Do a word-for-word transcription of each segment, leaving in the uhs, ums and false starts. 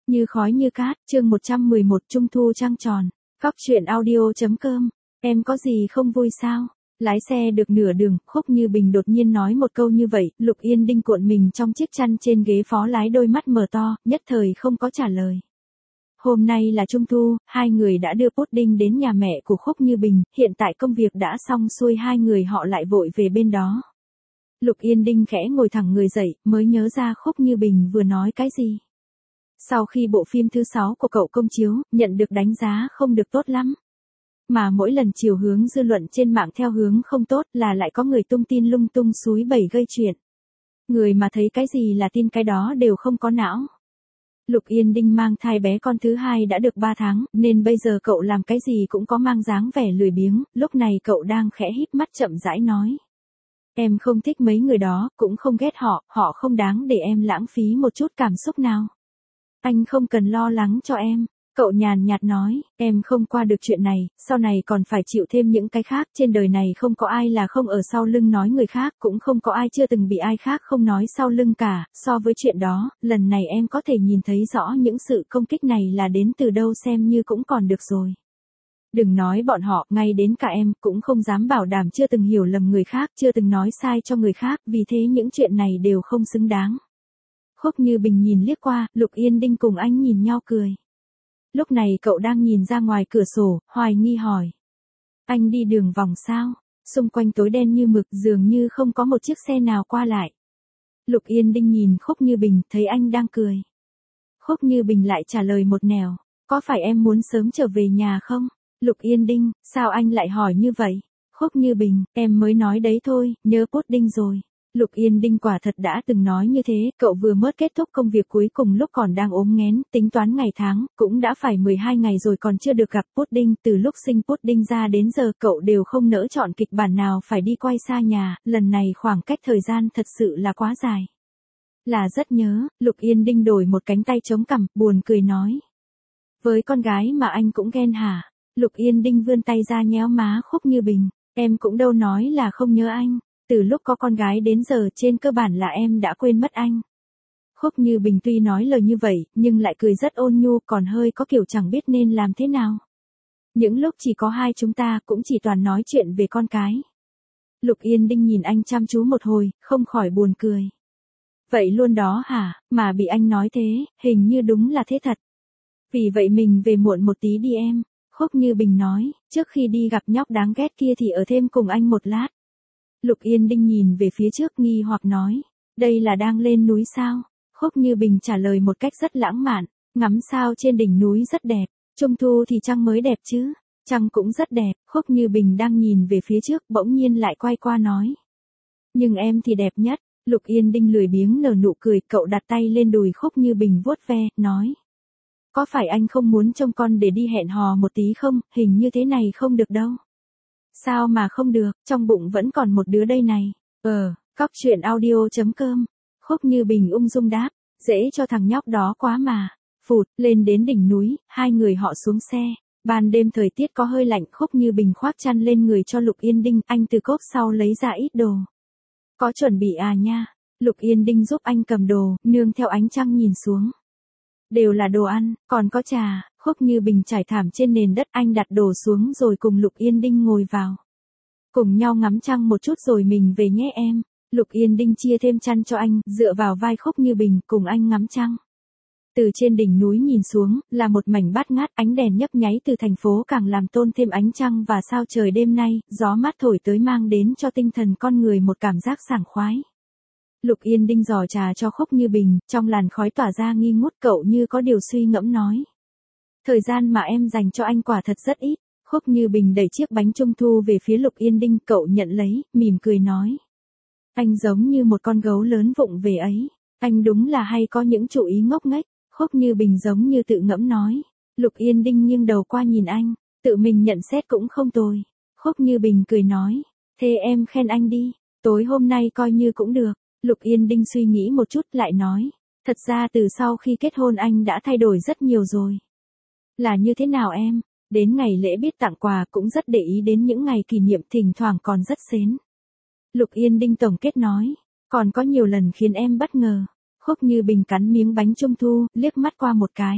Như khói như cát, chương một trăm mười một Trung thu trăng tròn. Cóc truyện audio.com. Em có gì không vui sao? Lái xe được nửa đường, Khúc Như Bình đột nhiên nói một câu như vậy, Lục Yên Đinh cuộn mình trong chiếc chăn trên ghế phó lái, đôi mắt mở to, nhất thời không có trả lời. Hôm nay là Trung thu, hai người đã đưa pudding đến nhà mẹ của Khúc Như Bình, hiện tại công việc đã xong xuôi, hai người họ lại vội về bên đó. Lục Yên Đinh khẽ ngồi thẳng người dậy, mới nhớ ra Khúc Như Bình vừa nói cái gì. Sau khi bộ phim thứ sáu của cậu công chiếu, nhận được đánh giá không được tốt lắm. Mà mỗi lần chiều hướng dư luận trên mạng theo hướng không tốt là lại có người tung tin lung tung xúi bẩy gây chuyện. Người mà thấy cái gì là tin cái đó đều không có não. Lục Yên Đinh mang thai bé con thứ hai đã được ba tháng, nên bây giờ cậu làm cái gì cũng có mang dáng vẻ lười biếng, lúc này cậu đang khẽ híp mắt chậm rãi nói. Em không thích mấy người đó, cũng không ghét họ, họ không đáng để em lãng phí một chút cảm xúc nào. Anh không cần lo lắng cho em, cậu nhàn nhạt nói, em không qua được chuyện này, sau này còn phải chịu thêm những cái khác, trên đời này không có ai là không ở sau lưng nói người khác, cũng không có ai chưa từng bị ai khác không nói sau lưng cả, so với chuyện đó, lần này em có thể nhìn thấy rõ những sự công kích này là đến từ đâu, xem như cũng còn được rồi. Đừng nói bọn họ, ngay đến cả em cũng không dám bảo đảm chưa từng hiểu lầm người khác, chưa từng nói sai cho người khác, vì thế những chuyện này đều không xứng đáng. Khúc Như Bình nhìn liếc qua, Lục Yên Đinh cùng anh nhìn nhau cười. Lúc này cậu đang nhìn ra ngoài cửa sổ, hoài nghi hỏi. Anh đi đường vòng sao? Xung quanh tối đen như mực, dường như không có một chiếc xe nào qua lại. Lục Yên Đinh nhìn Khúc Như Bình, thấy anh đang cười. Khúc Như Bình lại trả lời một nẻo, có phải em muốn sớm trở về nhà không? Lục Yên Đinh, sao anh lại hỏi như vậy? Khúc Như Bình, em mới nói đấy thôi, nhớ pudding rồi. Lục Yên Đinh quả thật đã từng nói như thế, cậu vừa mới kết thúc công việc cuối cùng lúc còn đang ốm nghén, tính toán ngày tháng, cũng đã phải mười hai ngày rồi còn chưa được gặp pudding, từ lúc sinh pudding ra đến giờ cậu đều không nỡ chọn kịch bản nào phải đi quay xa nhà, lần này khoảng cách thời gian thật sự là quá dài. Là rất nhớ, Lục Yên Đinh đổi một cánh tay chống cằm, buồn cười nói. Với con gái mà anh cũng ghen hả? Lục Yên Đinh vươn tay ra nhéo má Khúc Như Bình, em cũng đâu nói là không nhớ anh. Từ lúc có con gái đến giờ trên cơ bản là em đã quên mất anh. Khúc Như Bình tuy nói lời như vậy, nhưng lại cười rất ôn nhu, còn hơi có kiểu chẳng biết nên làm thế nào. Những lúc chỉ có hai chúng ta cũng chỉ toàn nói chuyện về con cái. Lục Yên Đinh nhìn anh chăm chú một hồi, không khỏi buồn cười. Vậy luôn đó hả, mà bị anh nói thế, hình như đúng là thế thật. Vì vậy mình về muộn một tí đi em. Khúc Như Bình nói, trước khi đi gặp nhóc đáng ghét kia thì ở thêm cùng anh một lát. Lục Yên Đinh nhìn về phía trước nghi hoặc nói, đây là đang lên núi sao? Khúc Như Bình trả lời một cách rất lãng mạn, ngắm sao trên đỉnh núi rất đẹp, Trung thu thì trăng mới đẹp chứ, trăng cũng rất đẹp. Khúc Như Bình đang nhìn về phía trước, bỗng nhiên lại quay qua nói. Nhưng em thì đẹp nhất. Lục Yên Đinh lười biếng nở nụ cười, cậu đặt tay lên đùi Khúc Như Bình vuốt ve, nói. Có phải anh không muốn trông con để đi hẹn hò một tí không, hình như thế này không được đâu. Sao mà không được, trong bụng vẫn còn một đứa đây này. Ờ, cóc truyện audio.com. Khúc Như Bình ung dung đáp, dễ cho thằng nhóc đó quá mà. Phụt, lên đến đỉnh núi, hai người họ xuống xe. Ban đêm thời tiết có hơi lạnh, Khúc Như Bình khoác chăn lên người cho Lục Yên Đinh, anh từ cốp sau lấy ra ít đồ. Có chuẩn bị à nha? Lục Yên Đinh giúp anh cầm đồ, nương theo ánh trăng nhìn xuống. Đều là đồ ăn, còn có trà. Khúc Như Bình trải thảm trên nền đất, anh đặt đồ xuống rồi cùng Lục Yên Đinh ngồi vào. Cùng nhau ngắm trăng một chút rồi mình về nhé em. Lục Yên Đinh chia thêm chăn cho anh, dựa vào vai Khúc Như Bình, cùng anh ngắm trăng. Từ trên đỉnh núi nhìn xuống, là một mảnh bát ngát, ánh đèn nhấp nháy từ thành phố càng làm tôn thêm ánh trăng và sao trời đêm nay, gió mát thổi tới mang đến cho tinh thần con người một cảm giác sảng khoái. Lục Yên Đinh giỏ trà cho Khúc Như Bình, trong làn khói tỏa ra nghi ngút, cậu như có điều suy ngẫm nói. Thời gian mà em dành cho anh quả thật rất ít. Khúc Như Bình đẩy chiếc bánh trung thu về phía Lục Yên Đinh, cậu nhận lấy, mỉm cười nói. Anh giống như một con gấu lớn vụng về ấy. Anh đúng là hay có những chủ ý ngốc nghếch. Khúc Như Bình giống như tự ngẫm nói. Lục Yên Đinh nghiêng đầu qua nhìn anh, tự mình nhận xét cũng không tồi. Khúc Như Bình cười nói. Thế em khen anh đi, tối hôm nay coi như cũng được. Lục Yên Đinh suy nghĩ một chút lại nói. Thật ra từ sau khi kết hôn anh đã thay đổi rất nhiều rồi. Là như thế nào em? Đến ngày lễ biết tặng quà cũng rất để ý đến những ngày kỷ niệm, thỉnh thoảng còn rất xến. Lục Yên Đinh tổng kết nói. Còn có nhiều lần khiến em bất ngờ. Khúc Như Bình cắn miếng bánh trung thu, liếc mắt qua một cái.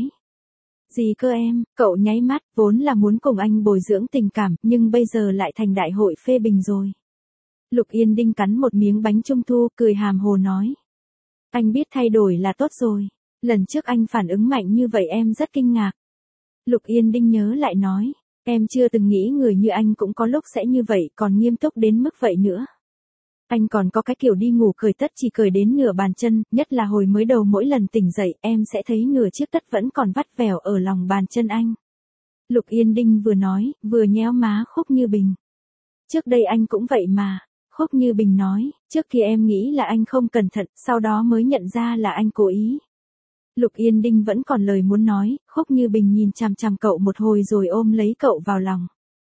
Gì cơ em, cậu nháy mắt, vốn là muốn cùng anh bồi dưỡng tình cảm, nhưng bây giờ lại thành đại hội phê bình rồi. Lục Yên Đinh cắn một miếng bánh trung thu, cười hàm hồ nói. Anh biết thay đổi là tốt rồi. Lần trước anh phản ứng mạnh như vậy em rất kinh ngạc. Lục Yên Đinh nhớ lại nói. Em chưa từng nghĩ người như anh cũng có lúc sẽ như vậy, còn nghiêm túc đến mức vậy nữa. Anh còn có cái kiểu đi ngủ cởi tất chỉ cởi đến nửa bàn chân, nhất là hồi mới đầu mỗi lần tỉnh dậy em sẽ thấy nửa chiếc tất vẫn còn vắt vẻo ở lòng bàn chân anh. Lục Yên Đinh vừa nói, vừa nhéo má Khúc Như Bình. Trước đây anh cũng vậy mà. Khúc Như Bình nói, trước kia em nghĩ là anh không cẩn thận, sau đó mới nhận ra là anh cố ý. Lục Yên Đinh vẫn còn lời muốn nói, Khúc Như Bình nhìn chằm chằm cậu một hồi rồi ôm lấy cậu vào lòng.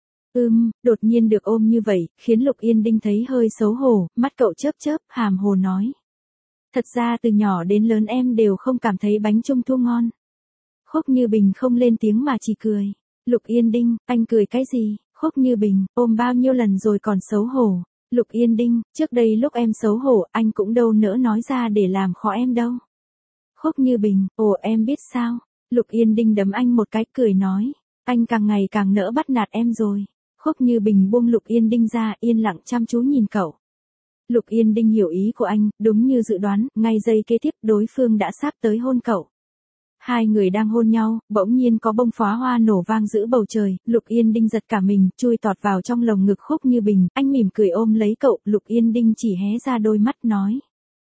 Ừm, đột nhiên được ôm như vậy, khiến Lục Yên Đinh thấy hơi xấu hổ, mắt cậu chớp chớp, hàm hồ nói. Thật ra từ nhỏ đến lớn em đều không cảm thấy bánh trung thu ngon. Khúc Như Bình không lên tiếng mà chỉ cười. Lục Yên Đinh, anh cười cái gì? Khúc Như Bình, ôm bao nhiêu lần rồi còn xấu hổ. Lục Yên Đinh, trước đây lúc em xấu hổ, anh cũng đâu nỡ nói ra để làm khó em đâu. Khúc Như Bình, ồ em biết sao? Lục Yên Đinh đấm anh một cái cười nói. Anh càng ngày càng nỡ bắt nạt em rồi. Khúc Như Bình buông Lục Yên Đinh ra, yên lặng chăm chú nhìn cậu. Lục Yên Đinh hiểu ý của anh, đúng như dự đoán, ngay giây kế tiếp đối phương đã sắp tới hôn cậu. Hai người đang hôn nhau, bỗng nhiên có bông pháo hoa nổ vang giữa bầu trời, Lục Yên Đinh giật cả mình, chui tọt vào trong lồng ngực Khúc Như Bình, anh mỉm cười ôm lấy cậu, Lục Yên Đinh chỉ hé ra đôi mắt nói.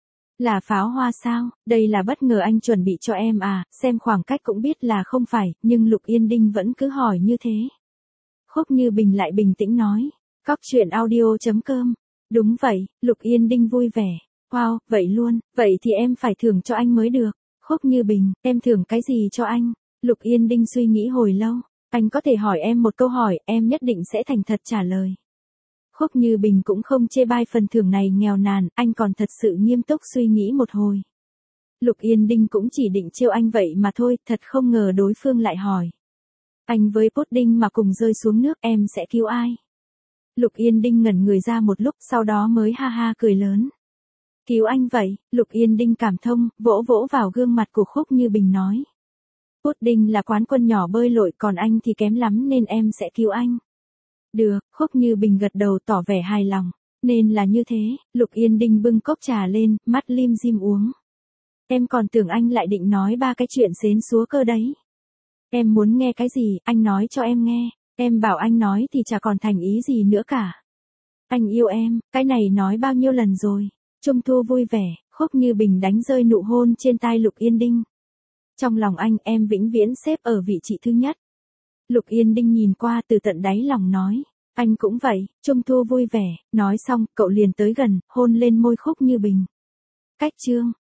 Là pháo hoa sao, đây là bất ngờ anh chuẩn bị cho em à, xem khoảng cách cũng biết là không phải, nhưng Lục Yên Đinh vẫn cứ hỏi như thế. Khúc Như Bình lại bình tĩnh nói, cóc truyện audio chấm com. Đúng vậy, Lục Yên Đinh vui vẻ. Wow, vậy luôn, vậy thì em phải thưởng cho anh mới được. Khúc Như Bình, em thưởng cái gì cho anh? Lục Yên Đinh suy nghĩ hồi lâu. Anh có thể hỏi em một câu hỏi, em nhất định sẽ thành thật trả lời. Khúc Như Bình cũng không chê bai phần thưởng này nghèo nàn, anh còn thật sự nghiêm túc suy nghĩ một hồi. Lục Yên Đinh cũng chỉ định trêu anh vậy mà thôi, thật không ngờ đối phương lại hỏi. Anh với Pudding mà cùng rơi xuống nước, em sẽ cứu ai? Lục Yên Đinh ngẩn người ra một lúc, sau đó mới ha ha cười lớn. Cứu anh vậy, Lục Yên Đinh cảm thông, vỗ vỗ vào gương mặt của Khúc Như Bình nói. Pudding là quán quân nhỏ bơi lội, còn anh thì kém lắm nên em sẽ cứu anh. Được, Khúc Như Bình gật đầu tỏ vẻ hài lòng. Nên là như thế, Lục Yên Đinh bưng cốc trà lên, mắt lim dim uống. Em còn tưởng anh lại định nói ba cái chuyện xến xúa cơ đấy. Em muốn nghe cái gì, anh nói cho em nghe. Em bảo anh nói thì chả còn thành ý gì nữa cả. Anh yêu em, cái này nói bao nhiêu lần rồi. Trung thu vui vẻ, Khúc Như Bình đánh rơi nụ hôn trên tai Lục Yên Đinh. Trong lòng anh, em vĩnh viễn xếp ở vị trí thứ nhất. Lục Yên Đinh nhìn qua từ tận đáy lòng nói. Anh cũng vậy, Trung thu vui vẻ. Nói xong, cậu liền tới gần, hôn lên môi Khúc Như Bình. Cách chương.